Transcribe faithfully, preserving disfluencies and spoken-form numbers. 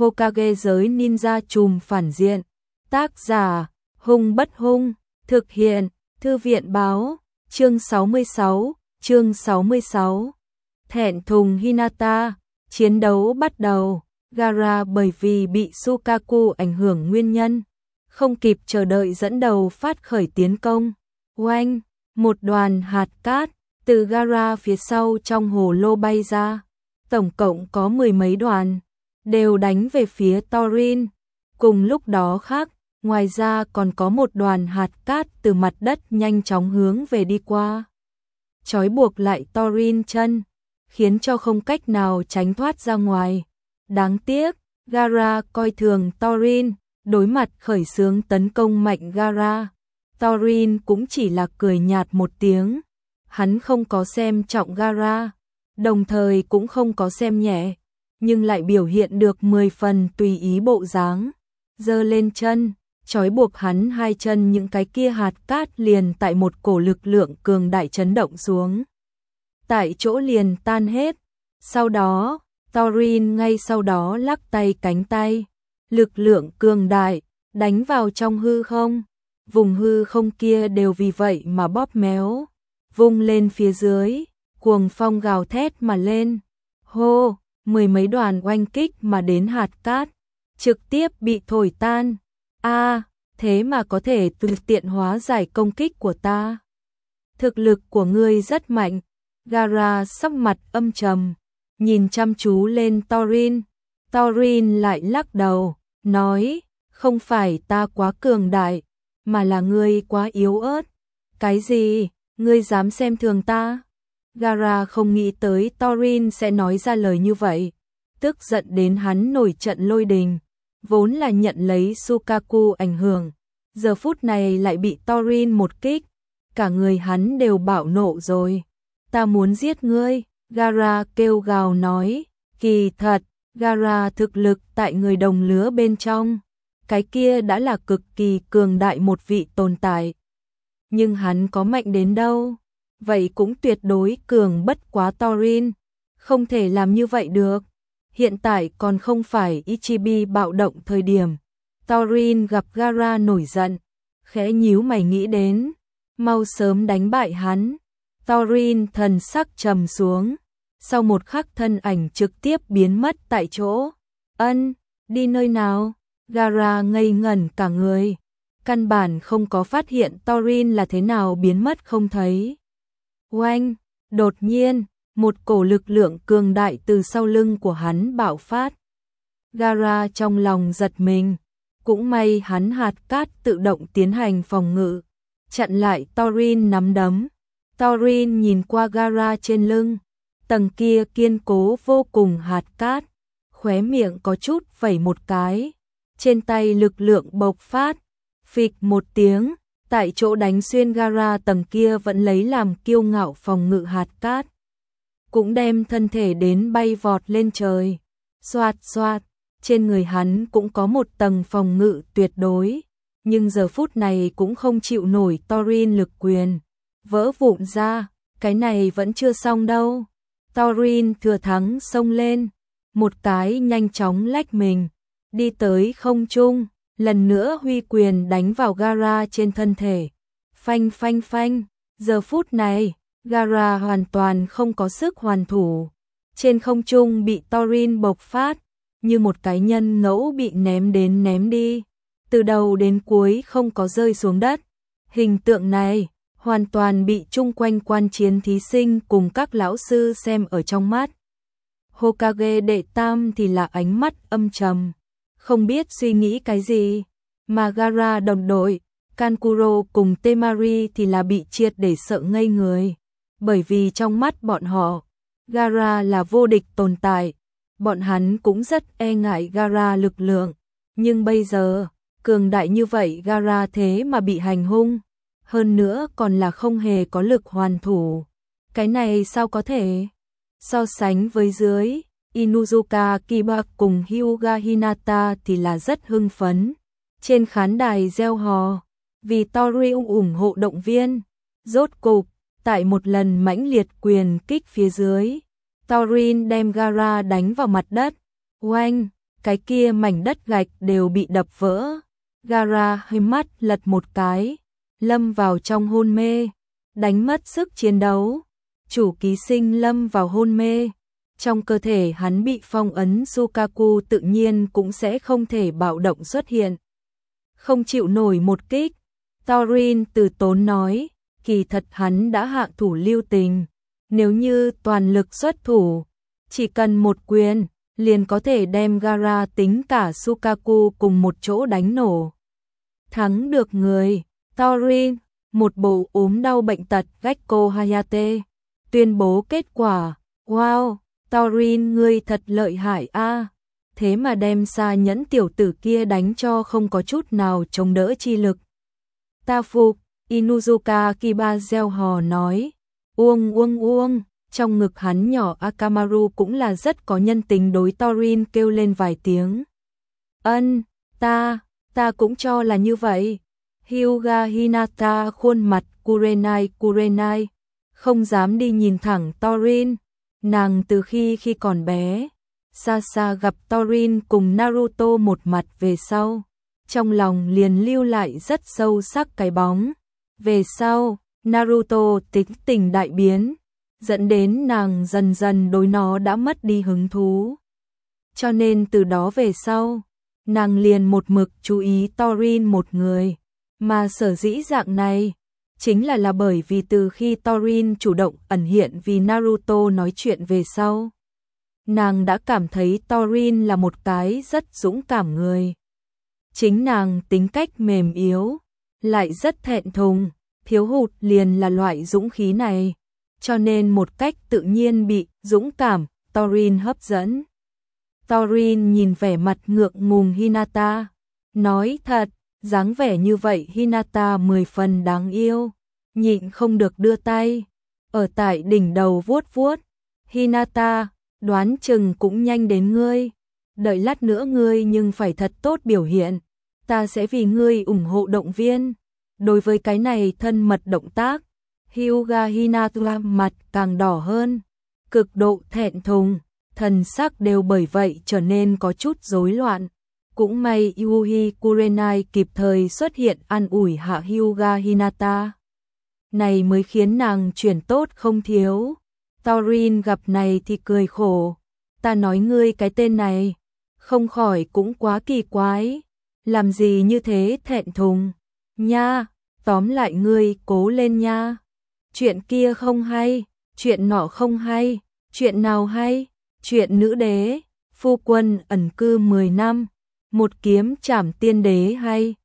Hokage giới ninja trùm phản diện. Tác giả, Hung Bất Hung, thực hiện, Thư viện báo, chương sáu mươi sáu, chương sáu mươi sáu. Thẹn thùng Hinata, chiến đấu bắt đầu, Gaara bởi vì bị Shukaku ảnh hưởng nguyên nhân, không kịp chờ đợi dẫn đầu phát khởi tiến công. Oanh, một đoàn hạt cát từ Gaara phía sau trong hồ lô bay ra, tổng cộng có mười mấy đoàn, đều đánh về phía Thorin. Cùng lúc đó khác, ngoài ra còn có một đoàn hạt cát từ mặt đất nhanh chóng hướng về đi qua, trói buộc lại Thorin chân, khiến cho không cách nào tránh thoát ra ngoài. Đáng tiếc, Gaara coi thường Thorin, đối mặt khởi xướng tấn công mạnh Gaara, Thorin cũng chỉ là cười nhạt một tiếng. Hắn không có xem trọng Gaara, đồng thời cũng không có xem nhẹ, nhưng lại biểu hiện được mười phần tùy ý bộ dáng. Giơ lên chân, trói buộc hắn hai chân, những cái kia hạt cát liền tại một cổ lực lượng cường đại chấn động xuống, tại chỗ liền tan hết. Sau đó, Thorin ngay sau đó lắc tay cánh tay, lực lượng cường đại đánh vào trong hư không, vùng hư không kia đều vì vậy mà bóp méo, vung lên phía dưới, cuồng phong gào thét mà lên. Hô, mười mấy đoàn oanh kích mà đến hạt cát, trực tiếp bị thổi tan. A, à, thế mà có thể tự tiện hóa giải công kích của ta. Thực lực của ngươi rất mạnh. Gaara sắc mặt âm trầm, nhìn chăm chú lên Thorin. Thorin lại lắc đầu, nói, không phải ta quá cường đại, mà là ngươi quá yếu ớt. Cái gì? Ngươi dám xem thường ta? Gaara không nghĩ tới Thorin sẽ nói ra lời như vậy, tức giận đến hắn nổi trận lôi đình. Vốn là nhận lấy Shukaku ảnh hưởng, giờ phút này lại bị Thorin một kích, cả người hắn đều bạo nộ rồi. Ta muốn giết ngươi, Gaara kêu gào nói. Kỳ thật, Gaara thực lực tại người đồng lứa bên trong, cái kia đã là cực kỳ cường đại một vị tồn tại. Nhưng hắn có mạnh đến đâu? Vậy cũng tuyệt đối cường bất quá Thorin, không thể làm như vậy được. Hiện tại còn không phải Ichibi bạo động thời điểm. Thorin gặp Gaara nổi giận, khẽ nhíu mày nghĩ đến, mau sớm đánh bại hắn. Thorin thần sắc trầm xuống, sau một khắc thân ảnh trực tiếp biến mất tại chỗ. Ân, đi nơi nào? Gaara ngây ngẩn cả người, căn bản không có phát hiện Thorin là thế nào biến mất không thấy. Oanh, đột nhiên, một cổ lực lượng cường đại từ sau lưng của hắn bạo phát. Gaara trong lòng giật mình, cũng may hắn hạt cát tự động tiến hành phòng ngự, chặn lại Thorin nắm đấm. Thorin nhìn qua Gaara trên lưng, tầng kia kiên cố vô cùng hạt cát, khóe miệng có chút vẩy một cái, trên tay lực lượng bộc phát, phịch một tiếng, tại chỗ đánh xuyên Gaara tầng kia vẫn lấy làm kiêu ngạo phòng ngự hạt cát, cũng đem thân thể đến bay vọt lên trời. Xoạt xoạt, trên người hắn cũng có một tầng phòng ngự tuyệt đối, nhưng giờ phút này cũng không chịu nổi Thorin lực quyền, vỡ vụn ra. Cái này vẫn chưa xong đâu. Thorin thừa thắng xông lên, một cái nhanh chóng lách mình, đi tới không trung, lần nữa huy quyền đánh vào Gaara trên thân thể. Phanh phanh phanh, giờ phút này, Gaara hoàn toàn không có sức hoàn thủ, trên không trung bị Thorin bộc phát, như một cái nhân ngẫu bị ném đến ném đi, từ đầu đến cuối không có rơi xuống đất. Hình tượng này hoàn toàn bị chung quanh quan chiến thí sinh cùng các lão sư xem ở trong mắt. Hokage đệ tam thì là ánh mắt âm trầm, không biết suy nghĩ cái gì, mà Gaara đồng đội, Kankuro cùng Temari thì là bị triệt để sợ ngây người, bởi vì trong mắt bọn họ, Gaara là vô địch tồn tại, bọn hắn cũng rất e ngại Gaara lực lượng, nhưng bây giờ, cường đại như vậy Gaara thế mà bị hành hung, hơn nữa còn là không hề có lực hoàn thủ. Cái này sao có thể? So sánh với dưới, Inuzuka Kiba cùng Hyuga Hinata thì là rất hưng phấn. Trên khán đài reo hò, vì Thorin ủng hộ động viên. Rốt cục, tại một lần mãnh liệt quyền kích phía dưới, Thorin đem Gaara đánh vào mặt đất. Oanh, cái kia mảnh đất gạch đều bị đập vỡ. Gaara hơi mắt lật một cái, lâm vào trong hôn mê, đánh mất sức chiến đấu. Chủ ký sinh lâm vào hôn mê, trong cơ thể hắn bị phong ấn Sukaku tự nhiên cũng sẽ không thể bạo động xuất hiện. Không chịu nổi một kích, Thorin từ tốn nói, kỳ thật hắn đã hạ thủ lưu tình, nếu như toàn lực xuất thủ, chỉ cần một quyền, liền có thể đem Gaara tính cả Sukaku cùng một chỗ đánh nổ. Thắng được người, Thorin, một bộ ốm đau bệnh tật Gekko Hayate, tuyên bố kết quả, wow, Thorin ngươi thật lợi hại a, thế mà đem Sa Nhẫn tiểu tử kia đánh cho không có chút nào chống đỡ chi lực. Ta phục, Inuzuka Kiba gieo hò nói, uông uông uông, trong ngực hắn nhỏ Akamaru cũng là rất có nhân tình đối Thorin kêu lên vài tiếng. Ân, ta, ta cũng cho là như vậy. Hyuga Hinata khuôn mặt Kurenai Kurenai, không dám đi nhìn thẳng Thorin. Nàng từ khi khi còn bé, xa xa gặp Thorin cùng Naruto một mặt về sau, trong lòng liền lưu lại rất sâu sắc cái bóng. Về sau, Naruto tính tình đại biến, dẫn đến nàng dần dần đối nó đã mất đi hứng thú. Cho nên từ đó về sau, nàng liền một mực chú ý Thorin một người, mà sở dĩ dạng này, chính là là bởi vì từ khi Thorin chủ động ẩn hiện vì Naruto nói chuyện về sau, nàng đã cảm thấy Thorin là một cái rất dũng cảm người. Chính nàng tính cách mềm yếu, lại rất thẹn thùng, thiếu hụt liền là loại dũng khí này, cho nên một cách tự nhiên bị dũng cảm Thorin hấp dẫn. Thorin nhìn vẻ mặt ngượng ngùng Hinata, nói thật, dáng vẻ như vậy Hinata mười phần đáng yêu, nhịn không được đưa tay, ở tại đỉnh đầu vuốt vuốt. Hinata, đoán chừng cũng nhanh đến ngươi, đợi lát nữa ngươi nhưng phải thật tốt biểu hiện, ta sẽ vì ngươi ủng hộ động viên. Đối với cái này thân mật động tác, Hyuga Hinata mặt càng đỏ hơn, cực độ thẹn thùng, thần sắc đều bởi vậy trở nên có chút rối loạn. Cũng may Yuhi Kurenai kịp thời xuất hiện an ủi hạ Hyuga Hinata. Này mới khiến nàng chuyển tốt không thiếu. Thorin gặp này thì cười khổ. Ta nói ngươi cái tên này, không khỏi cũng quá kỳ quái. Làm gì như thế thẹn thùng. Nha, tóm lại ngươi cố lên nha. Chuyện kia không hay, chuyện nọ không hay, chuyện nào hay, chuyện nữ đế, phu quân ẩn cư mười năm, một kiếm trảm tiên đế hay.